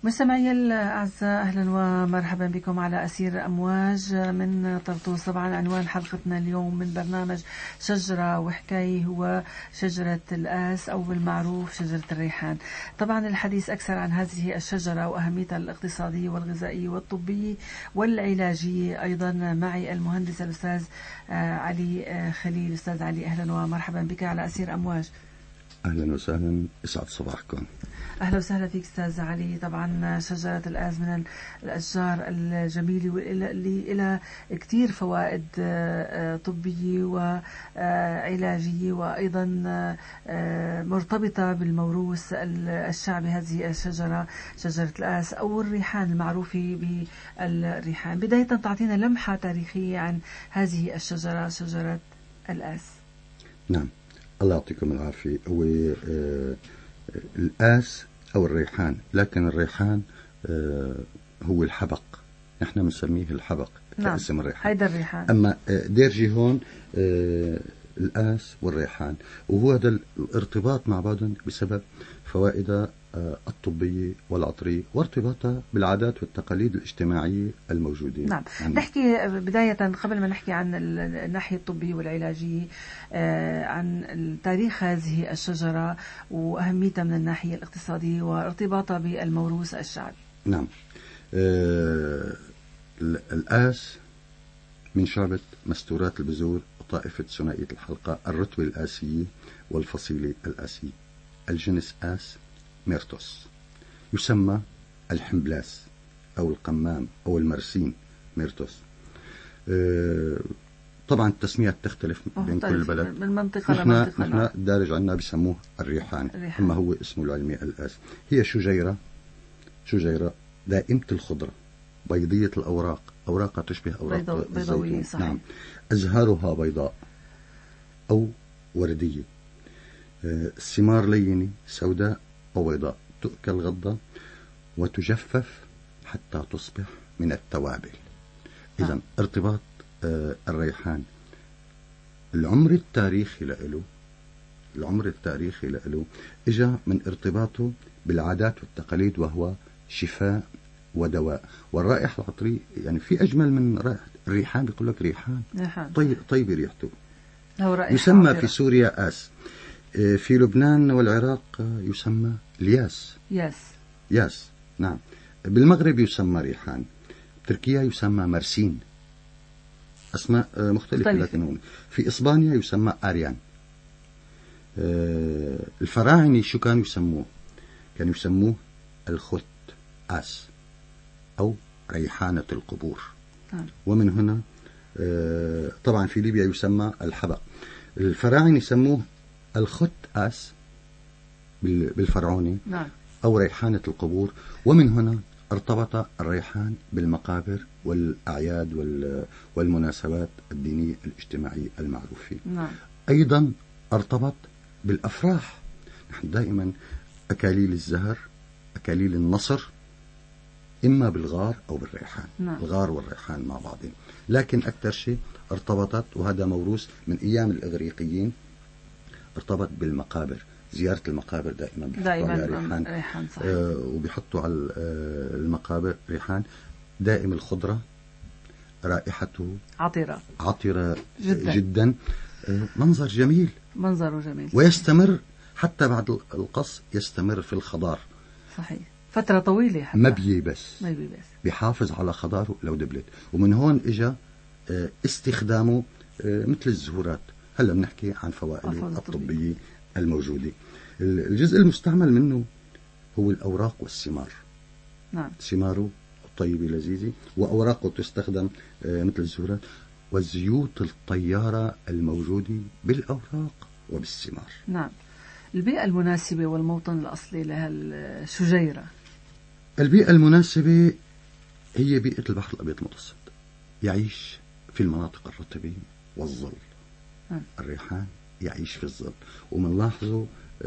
مستمعي الأعزاء، أهلا ومرحبا بكم على أسير أمواج من طرطوس. طبعا عنوان حلقتنا اليوم من برنامج شجرة وحكاية هو شجرة الآس أو بالمعروف شجرة الريحان. طبعا الحديث أكثر عن هذه الشجرة وأهميتها الاقتصادية والغذائية والطبية والعلاجية. أيضا معي المهندس الأستاذ علي خليل. أستاذ علي، أهلا ومرحبا بك على أسير أمواج. أهلا وسهلا، يسعد صباحكم. أهلا وسهلا فيك أستاذ علي. طبعا شجرة الآز من الأشجار الجميلة واللي لها كتير فوائد طبية وعلاجية، وأيضا مرتبطة بالموروث الشعبي. هذه الشجرة شجرة الآز أو الريحان المعروفة بالريحان. بداية تعطينا لمحة تاريخية عن هذه الشجرة، شجرة الآز. نعم، الله يعطيكم العافية. هو الآس أو الريحان، لكن الريحان هو الحبق، نحن بنسميه الحبق كاسم الريحان. هيدا الريحان. أما ديرجي هون الآس والريحان، وهو هذا الارتباط مع بعضهم بسبب فوائدها الطبية والعطرية وارتباطها بالعادات والتقاليد الاجتماعية الموجودة. نعم. نحكي بداية قبل ما نحكي عن الناحية الطبية والعلاجية عن تاريخ هذه الشجرة وأهميتها من الناحية الاقتصادية وارتباطها بالموروث الشعبي. نعم. الآس من شعبة مستورات البذور وطائفة ثنائية الحلقة، الرتبة الآسية والفصيلة الآسية. الجنس آس ميرتوس. يسمى الحمبلاس أو القمام أو المرسين ميرتوس. طبعا التسميات تختلف بين كل بلد، من منطقة لمنطقة. نحن دارج عنا بسموه الريحان، أما هو اسمه العلمي الآس. هي شجيرة دائمة الخضرة، بيضية الأوراق، أوراقها تشبه أوراق الزيتون. نعم. أزهارها بيضاء أو وردية. الثمار لينة سوداء أو بيضاء، تؤكل غضة وتجفف حتى تصبح من التوابل. إذن ارتباط الريحان، العمر التاريخي له إجا من ارتباطه بالعادات والتقاليد، وهو شفاء ودواء. والرائحة العطرية، يعني في أجمل من رائحة الريحان، بيقول لك ريحان طيب ريحته. يسمى في سوريا آس، في لبنان والعراق يسمى ياس. نعم. بالمغرب يسمى ريحان، تركيا يسمى مرسين، أسماء مختلفة. لكن هون في إسبانيا يسمى آريان. الفراعنة شو كانوا يسموه الخت آس أو ريحانة القبور. ومن هنا طبعا في ليبيا يسمى الحبق. الفراعنة يسموه الخت آس بالفرعوني أو ريحانة القبور. ومن هنا ارتبط الريحان بالمقابر والأعياد والمناسبات الدينية الاجتماعية المعروفة. أيضا ارتبط بالأفراح. نحن دائما أكاليل الزهر، أكاليل النصر، إما بالغار أو بالريحان. الغار والريحان مع بعضهم، لكن أكثر شيء ارتبطت، وهذا موروث من أيام الإغريقيين، ارتبط بالمقابر. زيارة المقابر دائما بيحطوا على ريحان. وبيحطوا على المقابر ريحان. دائم الخضرة، رائحته عطرة جدا. منظره جميل. ويستمر حتى بعد القص، يستمر في الخضار. صحيح، فترة طويلة حتى. ما بيبس، بيحافظ على خضاره لو دبلت. ومن هون إجا استخدامه مثل الزهورات. هلا بنحكي عن فوائده الطبية الموجودة. الجزء المستعمل منه هو الأوراق والثمار. ثماره طيبة لذيذة، وأوراقه تستخدم مثل الزهورات. والزيوت الطيارة الموجودة بالأوراق وبالثمار. نعم. البيئة المناسبة والموطن الأصلي لهالشجيرة. البيئة المناسبة هي بيئة البحر الأبيض المتوسط، يعيش في المناطق الرطبة والظل. الريحان يعيش في الظل، ومنلاحظه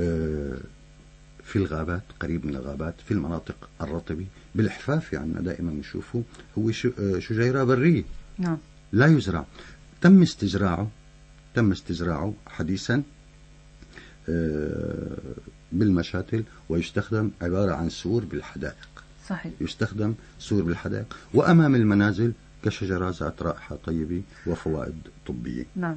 في الغابات، قريب من الغابات، في المناطق الرطبة. بالحفاف يعني دائما نشوفه هو شجيرة برية. لا يزرع. تم استزراعه حديثا بالمشاتل، ويستخدم عبارة عن سور بالحدائق. صحيح. يستخدم سور بالحدائق وأمام المنازل كشجرة ذات رائحة طيبة وفوائد طبية. نعم.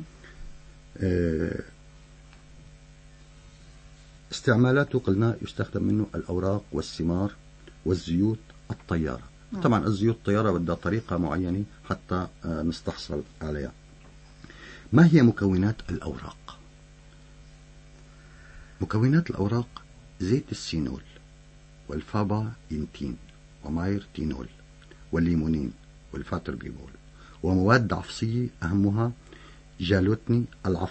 استعمالاته قلنا يستخدم منه الأوراق والثمار والزيوت الطيارة. طبعا الزيوت الطيارة بدها طريقة معينة حتى نستحصل عليها. ما هي مكونات الأوراق؟ مكونات الأوراق زيت السينول والفابا ينتين ومايرتينول والليمونين والفاتربيبول ومواد عفصية أهمها جالوتني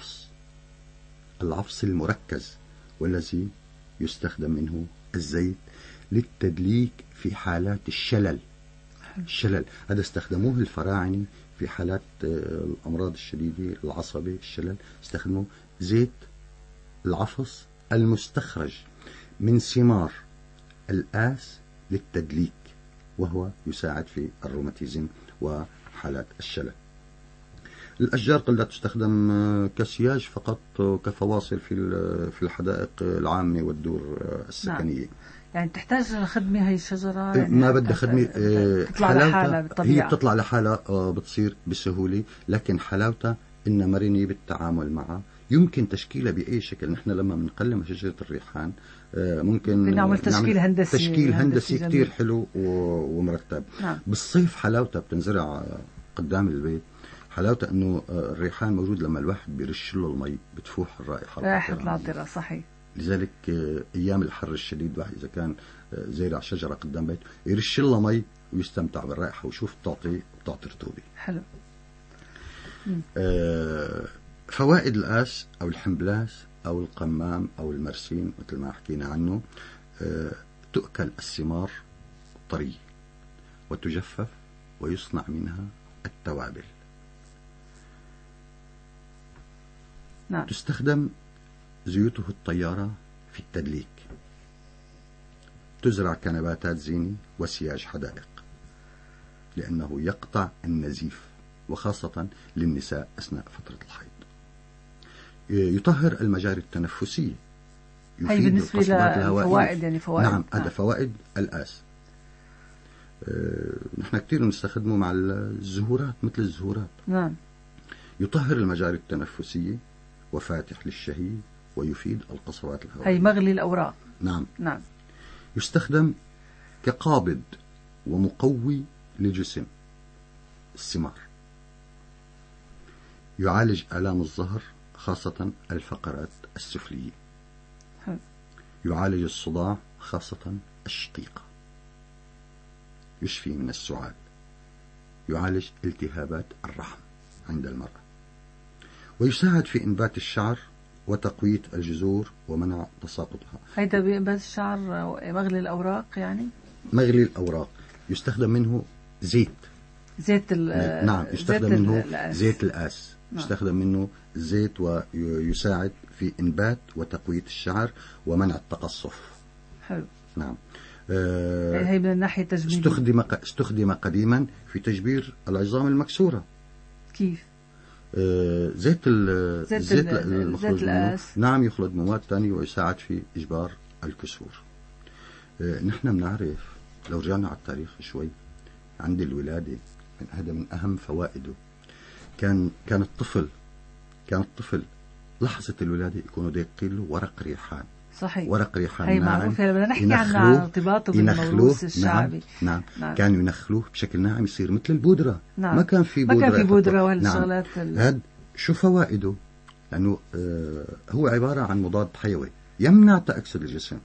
العفص المركز، والذي يستخدم منه الزيت للتدليك في حالات الشلل. هذا استخدموه الفراعنة في حالات الأمراض الشديدة، العصبة، الشلل، استخدموا زيت العفص المستخرج من ثمار الآس للتدليك، وهو يساعد في الروماتيزم وحالات الشلل. الأشجار قد تستخدم كسياج فقط كفواصل في الحدائق العامة والدور السكنية. يعني تحتاج خدمة هي الشجرة؟ يعني ما بدها خدمة، تطلع لحالها بالطبيعة. هي بتطلع لحالها، بتصير بسهولة، لكن حلاوتها إنها مرنة بالتعامل معها. يمكن تشكيلها بأي شكل. نحن لما بنقلم شجرة الريحان ممكن نعمل تشكيل هندسي كتير حلو ومرتب. نعم. بالصيف حلاوتها بتنزرع قدام البيت. حلاوتها انه الريحان موجود لما الواحد بيرش له المي بتفوح رائحة العطرة. صحيح. لذلك ايام الحر الشديد الواحد اذا كان زارع شجرة قدام بيت يرش لها مي ويستمتع بالرائحة ويشوف بتعطي رطوبة. حلو. فوائد الآس أو الحنبلاس أو القمام أو المرسين مثل ما حكينا عنه، تؤكل الثمار طرية وتجفف ويصنع منها التوابل. نعم. تستخدم زيوته الطيارة في التدليك. تزرع كنباتات زينة وسياج حدائق لأنه يقطع النزيف، وخاصة للنساء أثناء فترة الحيض. يطهر المجاري التنفسية. هي بالنسبة للفوائد، يعني فوائد. نعم، هذا فوائد الآس. نحن كثير نستخدمه مع الزهورات مثل الزهورات. نعم. يطهر المجاري التنفسية وفاتح للشهية ويفيد القصبات الهوائية. هي مغلي الأوراق. نعم. نعم. يستخدم كقابض ومقوي للجسم الثمار. يعالج آلام الظهر خاصة الفقرات السفلية. يعالج الصداع خاصة الشقيقة. يشفي من السعال. يعالج التهابات الرحم عند المرأة. ويساعد في إنبات الشعر وتقوية الجذور ومنع تساقطها. هيدا بإنبات الشعر مغلي الأوراق يعني؟ مغلي الأوراق. يستخدم منه زيت نعم. يستخدم منه زيت الآس. يستخدم منه زيت ويساعد في إنبات وتقوية الشعر ومنع التقصف. حلو. نعم. يعني هي من الناحية التجميلية. استخدم قديما في تجبير المكسورة. كيف؟ زيت المخرج منه نعم يخلط مواد ثانية ويساعد في إجبار الكسور. نحن بنعرف لو رجعنا على التاريخ شوي عند الولادة، هذا من أهم فوائده. كان الطفل لحظة الولادة يكونوا داقين له ورق ريحان. صحيح. ورق ريحان هي معروفة، بدنا نحكي عن ارتباطه بالموروث الشعبي. نعم. كانوا ينخلوه بشكل ناعم يصير مثل البودرة. نعم. ما كان في بودرة والشغلات. هذا شو فوائده؟ لأنه هو عبارة عن مضاد حيوي يمنع تأكسد الجسم،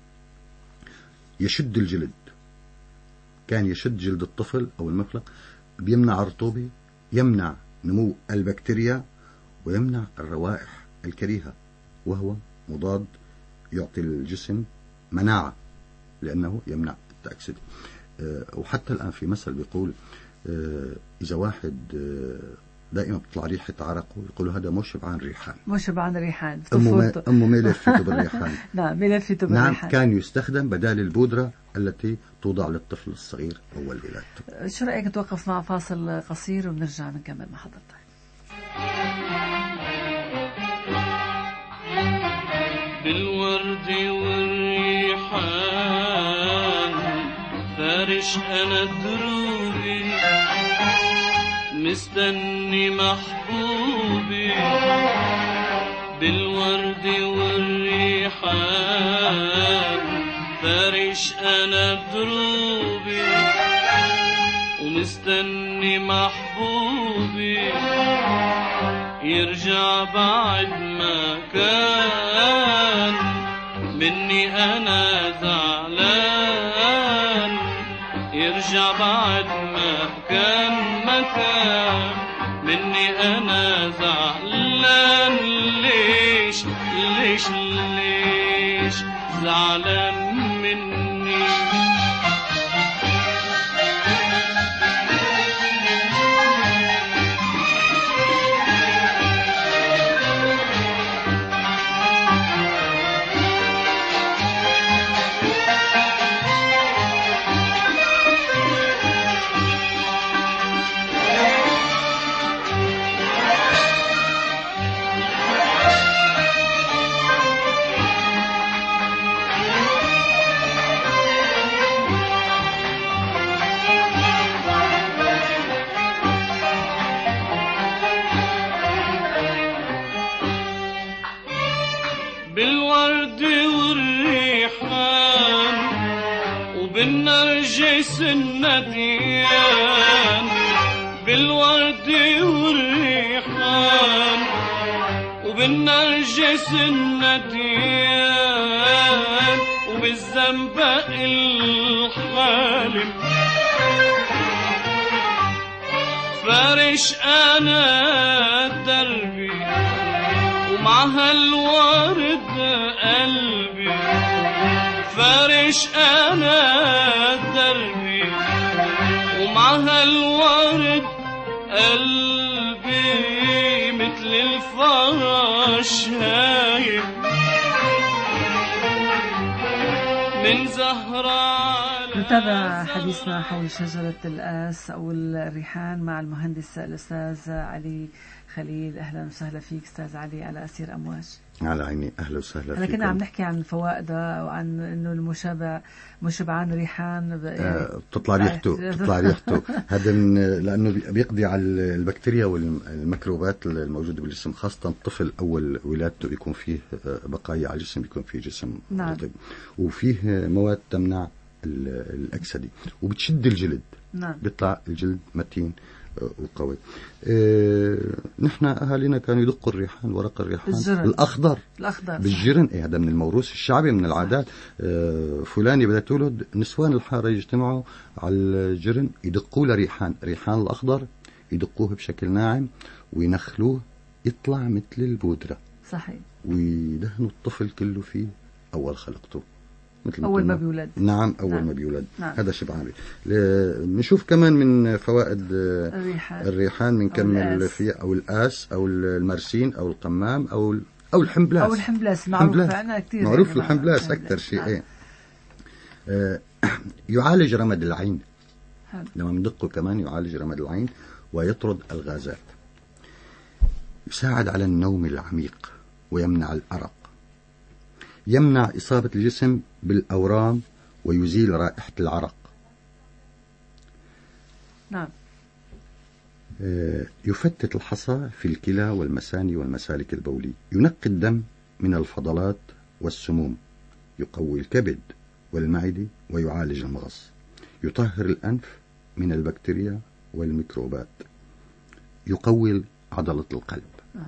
يشد الجلد. كان يشد جلد الطفل أو المخلق، بيمنع الرطوبة، يمنع نمو البكتيريا، ويمنع الروائح الكريهة، وهو مضاد يعطي الجسم مناعة لأنه يمنع التأكسد. وحتى الآن في مثل بيقول إذا واحد دائما بتطلع ريحة عرقه يقولوا هذا مو شبعان ريحان. أمه ما لفته بالريحان. نعم، ما لفته بالريحان. نعم. كان يستخدم بدال البودرة التي توضع للطفل الصغير أول الولادة. شو رأيك نتوقف مع فاصل قصير ونرجع نكمل مع حضرتك؟ بالورد والريحان فارش أنا دروبي مستني محبوبي بالورد والريحان. فارش أنا دروبي ومستني محبوبي يرجع بعد ما كان مني أنا زعلان. يرجع بعد ما كان مكان مني أنا زعلان. ليش ليش ليش زعلان مني؟ بالورد والريحان وبالنرجس النديان. بالورد والريحان وبالنرجس النديان وبالزنبق الحالم. فارش أنا دربي ومع هالورد قلبي. فارش أنا دربي ومع هالورد قلبي مثل الفرش هايم من زهرة. نتابع حديثنا حول شجرة الآس أو الريحان مع المهندس الأستاذ علي خليل. أهلا وسهلا فيك أستاذ علي على أسير أمواج. على عيني، أهلا وسهلا فيك. كنا عم نحكي عن فوائدها وعن إنه المشبعان ريحان بتطلع ريحته هذا لأنه بيقضي على البكتيريا والميكروبات الموجودة بالجسم، خاصة الطفل أول ولادته بيكون فيه بقايا على الجسم، بيكون فيه جسم رطب وفيه مواد تمنع الأكسدة وبتشد الجلد. نعم. بيطلع الجلد متين وقوي. نحن أهالينا كانوا يدقوا الريحان، ورق الريحان الأخضر بالجرن. هذا من الموروث الشعبي، من العادات. فلاني بدها تولد، نسوان الحارة يجتمعوا على الجرن يدقوا له ريحان الأخضر، يدقوه بشكل ناعم وينخلوه يطلع مثل البودرة. صحيح. ويدهنوا الطفل كله فيه أول خلقته، أول ما بيولد. نعم، أول ما بيولد. نعم. هذا شبعان. نشوف كمان من فوائد الريحان بنكمل فيها، أو الآس أو المرسين أو القمام أو الحمبلاس. معروف عنا كتير، معروف يعني الحمبلاس أكثر شيء. يعالج رمد العين. لما ندقه كمان يعالج رمد العين ويطرد الغازات. يساعد على النوم العميق ويمنع الأرق. يمنع إصابة الجسم بالأورام ويزيل رائحة العرق. نعم. يفتت الحصى في الكلى والمثاني والمسالك البولية. ينقي الدم من الفضلات والسموم. يقوي الكبد والمعدة ويعالج المغص. يطهر الأنف من البكتيريا والميكروبات. يقوي عضلة القلب.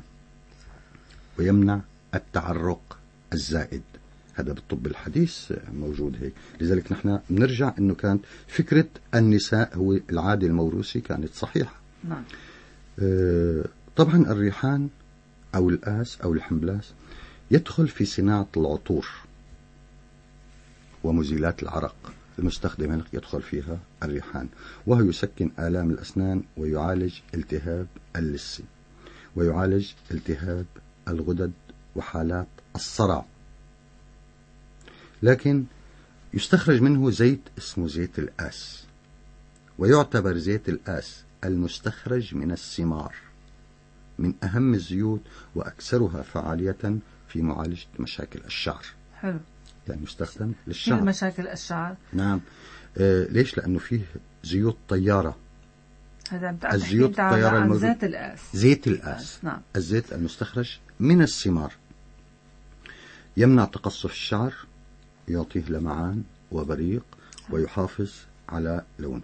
ويمنع التعرق الزائد. هذا بالطب الحديث موجود هيك. لذلك نحن بنرجع انه كانت فكرة النساء هو العادة الموروثي كانت صحيحة. نعم. طبعا الريحان او الآس او الحمبلاس يدخل في صناعة العطور ومزيلات العرق المستخدمة، يدخل فيها الريحان، وهو يسكن آلام الأسنان ويعالج التهاب اللثة ويعالج التهاب الغدد وحالات الصرع. لكن يستخرج منه زيت اسمه زيت الآس، ويعتبر زيت الآس المستخرج من الثمار من أهم الزيوت وأكثرها فعالية في معالجة مشاكل الشعر. حلو. يعني يستخدم للشعر، مشاكل الشعر. نعم. ليش؟ لأنه فيه زيوت طيارة. هذا الزيوت الطيارة الموجود زيت الآس. زيت الآس. نعم. الزيت المستخرج من الثمار يمنع تقصف الشعر، يعطيه لمعان وبريق ويحافظ على لونه.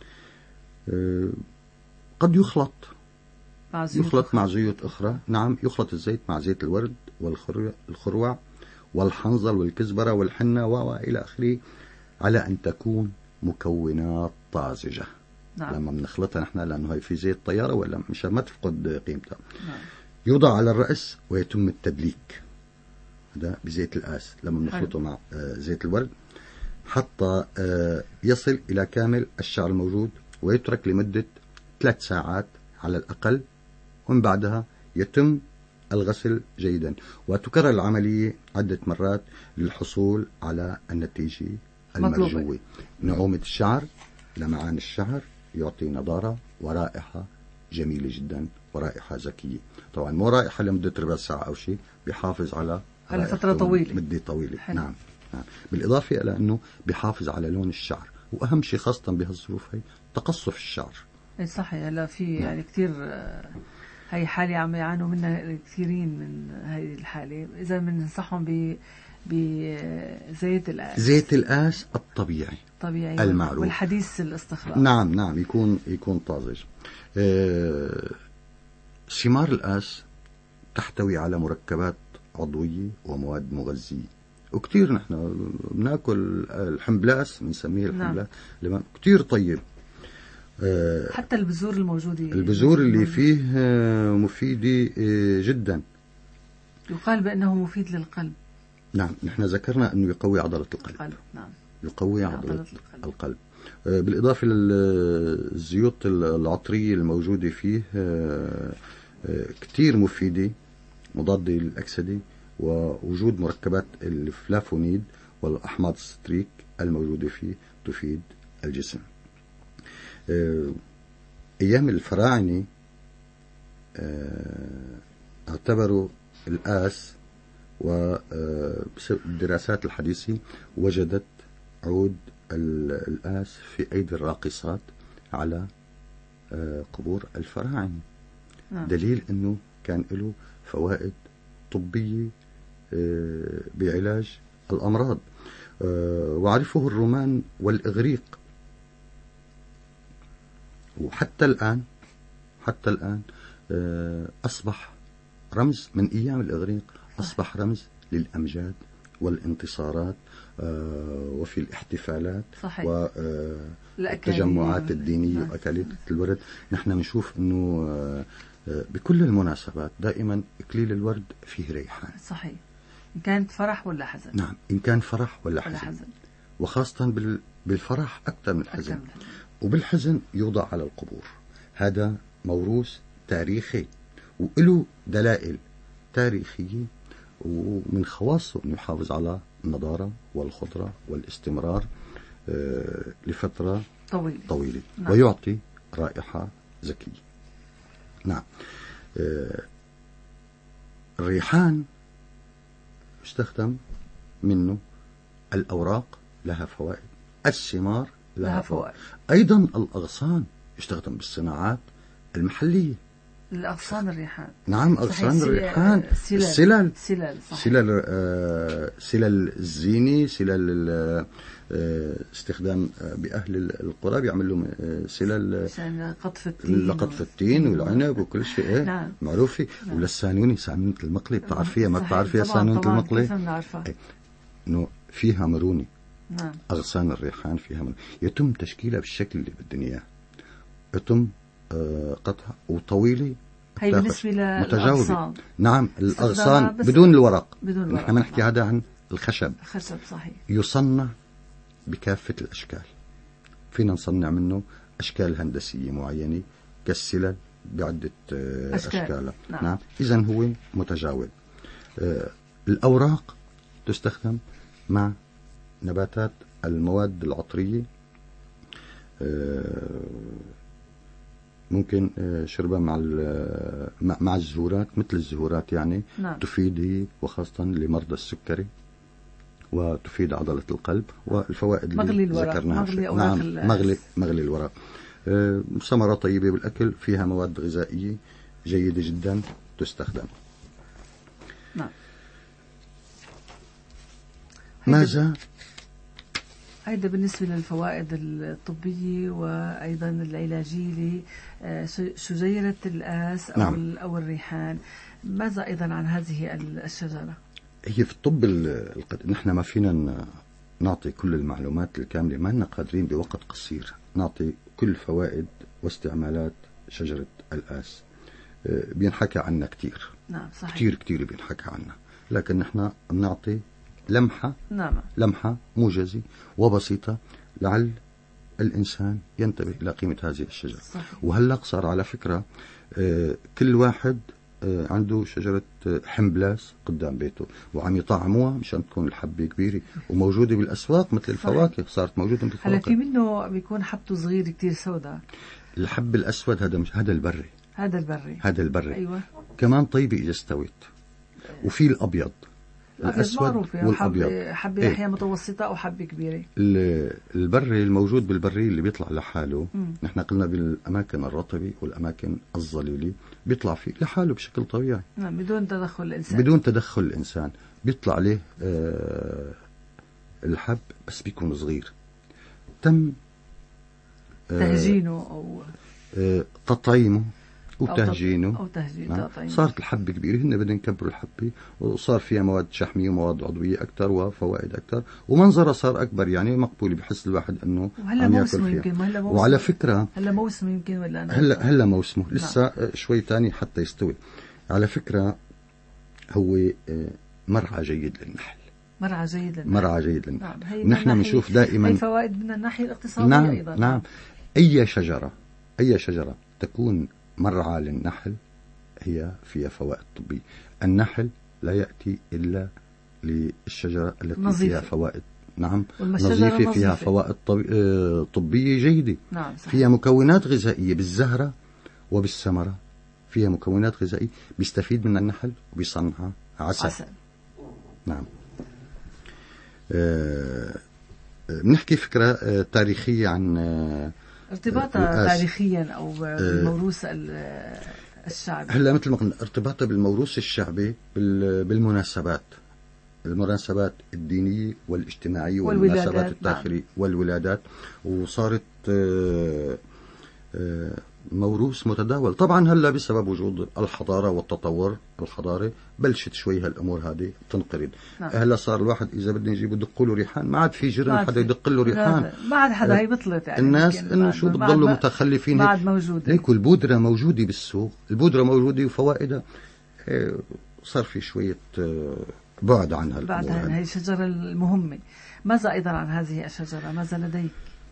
قد يخلط مع زيوت أخرى. نعم، يخلط الزيت مع زيت الورد والخروع والحنظل والكزبرة والحنة وإلى آخره، على أن تكون مكونات طازجة. نعم. لما بنخلطها نحن، لأنه هي في زيت طيارة ولا مشان ما تفقد قيمتها. نعم. يوضع على الرأس ويتم التدليك، هذا بزيت الآس لما بنخلطه مع زيت الورد، حتى يصل إلى كامل الشعر الموجود، ويترك لمدة 3 ساعات على الأقل، ومن بعدها يتم الغسل جيدا، وتكرر العملية عدة مرات للحصول على النتيجة المرجوة. نعومة الشعر، لمعان الشعر، يعطي نضارة ورائحة جميلة جدا ورائحة ذكية. طبعا مو رائحة لمدة ربع ساعة أو شيء، بيحافظ على فترة طويلة، مدة طويلة. نعم. بالإضافة إلى أنه بيحافظ على لون الشعر، وأهم شيء خاصة بهالظروف هي تقصف الشعر. اي صحيح. هلا في يعني كثير هي حالة عم يعانوا منها كثيرين من هاي الحالة. إذا بننصحهم بزيت الآس، زيت الآس الطبيعي المعروف والحديث الاستخراج. نعم يكون طازج. ثمار الآس تحتوي على مركبات عضوية ومواد مغذية، وكثير نحن بناكل الحمبلاس، بنسميه الحمبلاس. نعم. كثير طيب. حتى البذور الموجودة، البذور اللي فيه مفيدة جدا. يقال بأنه مفيد للقلب. نعم، نحن ذكرنا أنه يقوي عضلة القلب. نعم. يقوي عضلة القلب. بالإضافة للزيوت العطرية الموجودة فيه، كتير مفيدة، مضادة للأكسدة، ووجود مركبات الفلافونيد والأحماض الستريك الموجودة فيه تفيد الجسم. أيام الفراعنة اعتبروا الآس، والدراسات الحديثة وجدت عود الآس في أيدي الراقصات على قبور الفراعنة. دليل أنه كان له فوائد طبية بعلاج الأمراض. وعرفه الرومان والإغريق، وحتى الآن أصبح رمز من أيام الإغريق، أصبح رمز للأمجاد والانتصارات، وفي الاحتفالات والتجمعات الدينية وأكاليل الورد. نحن نشوف أنه بكل المناسبات دائما إكليل الورد فيه ريحان. صحيح، إن كانت فرح ولا حزن. نعم، إن كان فرح ولا حزن. وخاصة بالفرح أكثر من الحزن. وبالحزن يوضع على القبور. هذا موروث تاريخي وله دلائل تاريخية، ومن خواصه أنه يحافظ على النضارة والخضرة والاستمرار لفترة طويلة. نعم. ويعطي رائحة ذكية. نعم. الريحان يستخدم منه الأوراق، لها فوائد، الثمار لها فوائد، أيضا الأغصان يستخدم بالصناعات المحلية. الأغصان الريحان. نعم، أغصان الريحان، السلال، سلال الزيني، سلال استخدام بأهل القرى بيعملوا سلال لقطف التين والعنب وكل شيء. نعم. معروفة. نعم. وللسانونة، سانونة المقلي، بتعرفيها ما بتعرفيها سانونة المقلي؟ إنه فيها مرونة. نعم. أغصان الريحان فيها مرونة، يتم تشكيلها بالشكل اللي بدنا إياه، يتم قطعها وطويلة. هي بالنسبة للأغصان. نعم، الأغصان بدون الورق. نحن ما نحكي هذا عن الخشب. صحيح. يصنع بكافة الأشكال، فينا نصنع منه أشكال هندسية معينة كالسلال بعدة أشكال. نعم. إذن هو متجاوب. الأوراق تستخدم مع نباتات المواد العطرية، ممكن شربها مع الزهورات، مثل الزهورات يعني. نعم. تفيد، وخاصة لمرضى السكري وتفيد عضلة القلب. والفوائد اللي ذكرناها مغلي الورق. ثمرة طيبة بالأكل، فيها مواد غذائية جيدة جدا تستخدم. نعم. ماذا؟ هيدا بالنسبة للفوائد الطبية وأيضا العلاجية لشجيرة الآس أو, نعم. أو الريحان. ماذا أيضا عن هذه الشجرة؟ هي في الطب نحن ما فينا نعطي كل المعلومات الكاملة، ما لنا قادرين بوقت قصير نعطي كل فوائد واستعمالات شجرة الآس. بينحكى عنها كتير. نعم صحيح. كتير بينحكى عنها، لكن نحن بنعطي لمحة. نعم. لمحة موجزة وبسيطة لعل الإنسان ينتبه إلى قيمة هذه الشجرة. صحيح. وهلأ صار على فكرة كل واحد عنده شجرة حمبلاس قدام بيته وعم يطعموها مشان تكون الحبة كبيرة وموجودة بالأسواق مثل الفواكه. صارت موجودة مثل الفواكه. هلا في منه بيكون حبته صغير كتير سوداء. الحب الأسود هذا مش هذا البري. هذا البري. أيوة. كمان طيبة إذا استوت. وفي الأبيض. الأسود والأبيض. حبة أحيانا متوسطة أو حبة كبيرة. البري الموجود بالبري اللي بيطلع لحاله. نحن قلنا بالأماكن الرطبة والأماكن الظليلة بيطلع فيه لحاله بشكل طبيعي. نعم. بدون تدخل الإنسان. بيطلع عليه الحب بس بيكون صغير. تم تهجينه أو تطعيمه وتهجينه. أو تهجينه. صارت الحبة كبيرة، هن بدهم يكبروا الحبة وصار فيها مواد شحمية ومواد عضوية أكثر وفوائد أكثر ومنظرها صار أكبر، يعني مقبول بحس الواحد أنه عم يأكل فيها. وعلى فكرة هلا موسم يمكن ولا هلا موسمه لسه نعم. شوي تاني حتى يستوي. على فكرة هو مرعى جيد للنحل. مرعى جيد للنحل. نعم. نحن بنشوف دائما هي فوائد من الناحية الاقتصادية. نعم. أيضا. نعم. أي شجرة تكون مرعى للنحل هي فيها فوائد طبية. النحل لا يأتي إلا للشجرة التي نظيفة. فيها فوائد. نعم. نظيفة فيها فوائد طبية جيدة. نعم. فيها مكونات غذائية بالزهرة وبالثمرة، فيها مكونات غذائية بيستفيد من النحل وبيصنعها عسل. نعم. بنحكي فكرة تاريخية عن ارتباطها تاريخيا أو بالموروث الشعبي. هلا مثل ما قلنا ارتباطها بالموروث الشعبي بالمناسبات الدينية والاجتماعية والمناسبات التاريخية. نعم. والولادات. وصارت موروث متداول. طبعا هلا بسبب وجود الحضارة والتطور الحضاري بلشت شوي هالأمور هذه تنقرض. نعم. هلا صار الواحد إذا بدنا نجيب يدق له ريحان ما عاد في جرم حدا يدق له ريحان. ما عاد حدا هي بطلت يعني. الناس إنه شو بتضلوا متخلفين. ما عاد موجودة. هيك البودرة موجودة بالسوق، البودرة موجودة وفوائدها صار في شوية بعد عنها. بعد هاي الشجرة المهمة. ماذا أيضا عن هذه الشجرة؟ ماذا لديك؟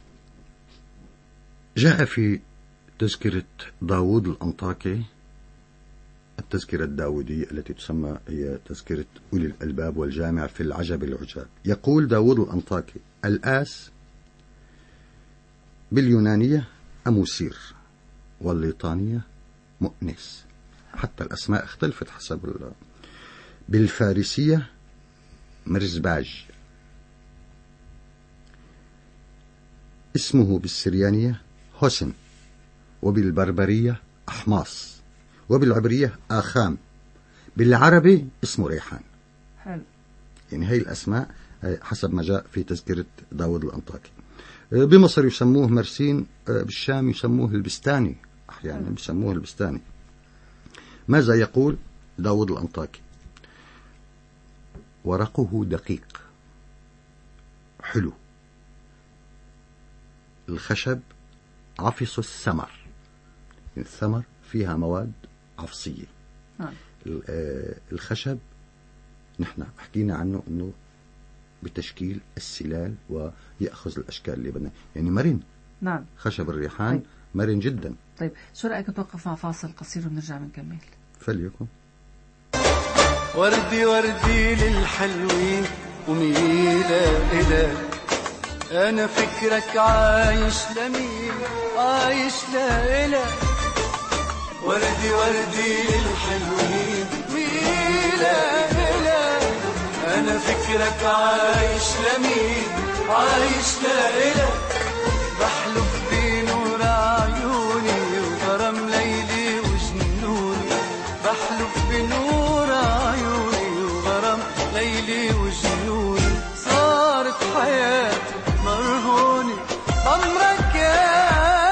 جاء في تذكرة داود الأنطاكي، التذكرة الداودية التي تسمى هي تذكرة أولي الألباب والجامع في العجب العجاب. يقول داود الأنطاكي: الآس باليونانية أموسير والليطانية مؤنس. حتى الأسماء اختلفت حسب بالفارسية مرزباج، اسمه بالسريانية حسن، وبالبربرية أحماص، وبالعبرية آخام، بالعربي اسمه ريحان. حلو. يعني هاي الأسماء حسب ما جاء في تذكرة داود الأنطاكي. بمصر يسموه مرسين، بالشام يسموه البستاني، أحيانا يسموه البستاني. ماذا يقول داود الأنطاكي؟ ورقه دقيق حلو، الخشب عفص الثمر، الثمر فيها مواد عفصية. الخشب نحن حكينا عنه أنه بتشكيل السلال ويأخذ الأشكال اللي بدنا، يعني مرن. نعم. خشب الريحان مرن جدا. طيب شو رأيك نتوقف مع فاصل قصير ونرجع بنكمل؟ فليكن. وردي وردي للحلوين وميلة إلك، أنا فكرك عايش لمين، عايش لإلك. وردي وردي للحلوين ميلة إلك، أنا فكرك عايش لمين عايش لإلك بحلف بنور عيوني وغرام ليلي وجنوني بحلف بنور عيوني وغرام ليلي وجنوني صارت حياتي مرهوني عمرك يا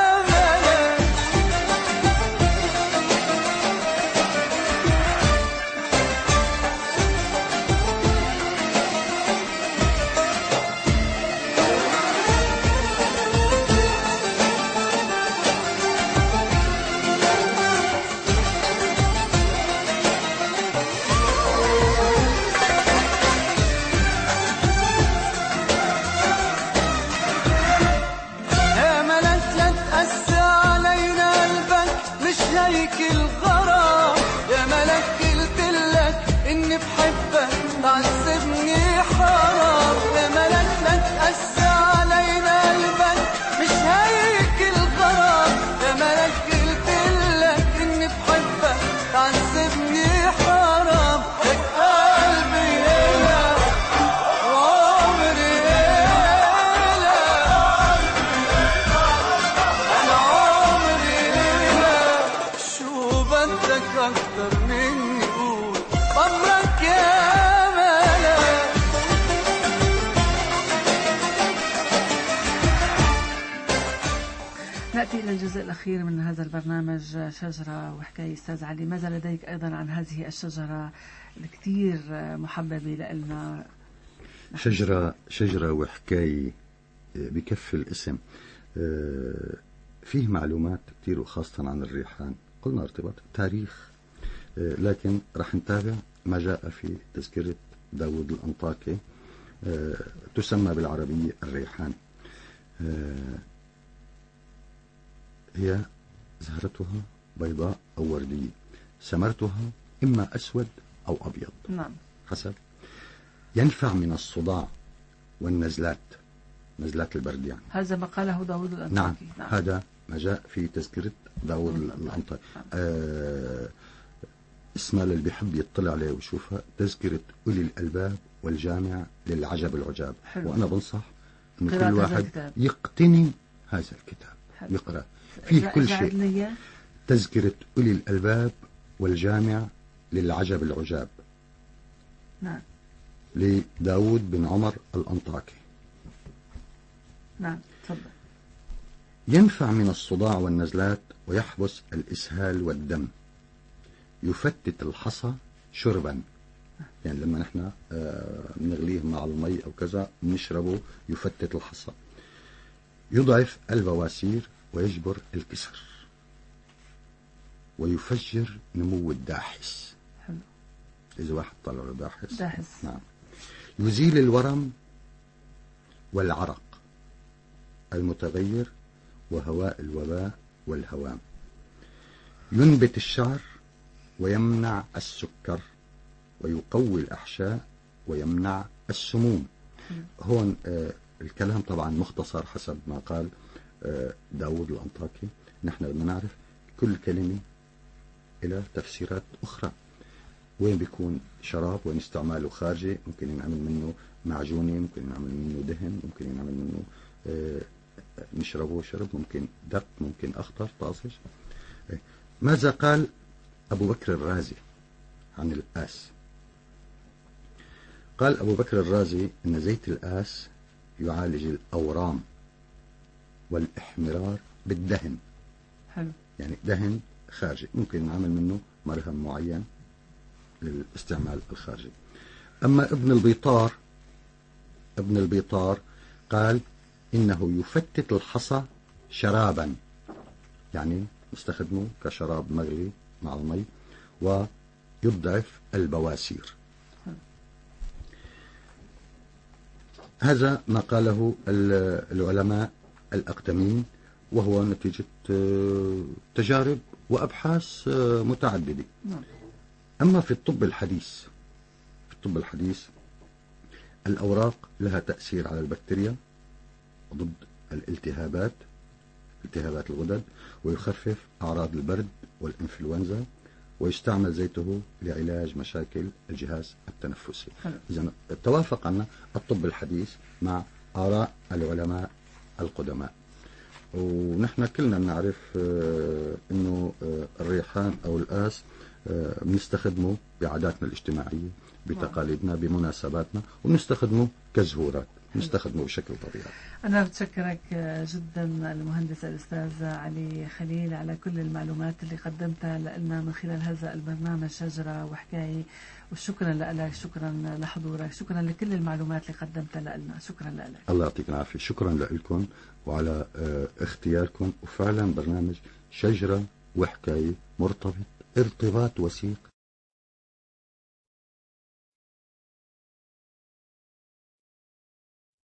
هيك الغرام يا ملك قلتلك إني بحبك تعذبني حرام يا ملك لا تقسى علينا قلبك مش هيك الغرام يا ملك قلتلك إني بحبك تعذبني حرام لك قلبي إلك وعمري أكتر مني قول عمرك يا ملاك نأتي إلى الجزء الأخير من هذا البرنامج شجرة وحكاية. أستاذ علي، ماذا لديك أيضا عن هذه الشجرة الكثير محببة لنا؟ شجرة وحكاية بكفي الاسم. فيه معلومات كثير وخاصة عن الريحان، قلنا ارتباط تاريخ، لكن رح نتابع ما جاء في تذكرة داود الأنطاكي. تسمى بالعربية الريحان. هي زهرتها بيضاء أو وردية، ثمرتها إما أسود أو أبيض، نعم، حسب. ينفع من الصداع والنزلات، نزلات البرد يعني. هذا ما قاله داود الأنطاكي. نعم. هذا ما جاء في تذكرة داود الأنطاكي. اسمها اللي بيحب يطلع عليه ويشوفها تذكرة أولي الألباب والجامع للعجب العجاب. حلو. وأنا بنصح إن كل واحد يقتني هذا الكتاب. حلو. يقرأ فيه كل شيء. تذكرة أولي الألباب والجامع للعجب العجاب. نعم. لداود بن عمر الأنطاكي. نعم، تفضل. ينفع من الصداع والنزلات ويحبس الإسهال والدم. يفتت الحصى شربا، يعني لما نحن نغليه مع المي أو كذا نشربه يفتت الحصى. يضعف البواسير ويجبر الكسر ويفجر نمو الداحس. حلو. إذا واحد طلع له داحس. نعم. يزيل الورم والعرق المتغير وهواء الوباء والهوام. ينبت الشعر ويمنع السكر ويقوي الأحشاء ويمنع السموم. هون الكلام طبعا مختصر حسب ما قال داود الأنطاكي. نحن بدنا نعرف كل كلمة إلى تفسيرات أخرى. وين بيكون شراب، وين استعماله خارجي، ممكن ينعمل منه معجونة، ممكن ينعمل منه دهن، ممكن ينعمل منه نشربه شرب، ممكن دق، ممكن أخضر طازج. ماذا قال أبو بكر الرازي عن الآس؟ قال أبو بكر الرازي إن زيت الآس يعالج الأورام والإحمرار بالدهن. حلو. يعني دهن خارجي، ممكن نعمل منه مرهم معين للاستعمال الخارجي. أما ابن البيطار قال إنه يفتت الحصى شرابا، يعني نستخدمه كشراب مغلي مع المي، ويضعف البواسير. هذا ما قاله العلماء الأقدمين، وهو نتيجة تجارب وأبحاث متعددة. أما في الطب الحديث الأوراق لها تأثير على البكتيريا ضد التهابات الغدد، ويخفف أعراض البرد والإنفلونزا ويستعمل زيته لعلاج مشاكل الجهاز التنفسي. إذن توافق عنا الطب الحديث مع آراء العلماء القدماء. ونحن كلنا نعرف أنه الريحان أو الآس بنستخدمه بعاداتنا الاجتماعية، بتقاليدنا، بمناسباتنا، ونستخدمه كزهورات، نستخدمه بشكل طبيعي. أنا بتشكرك جدا المهندس الأستاذ علي خليل على كل المعلومات اللي قدمتها لنا من خلال هذا البرنامج شجرة وحكاية، وشكرا لك، شكرا لحضورك، شكرا لكل المعلومات اللي قدمتها لنا. شكرا لك. الله يعطيك العافية. شكرا لكم وعلى اختياركم. وفعلا برنامج شجرة وحكاية مرتبط ارتباط وثيق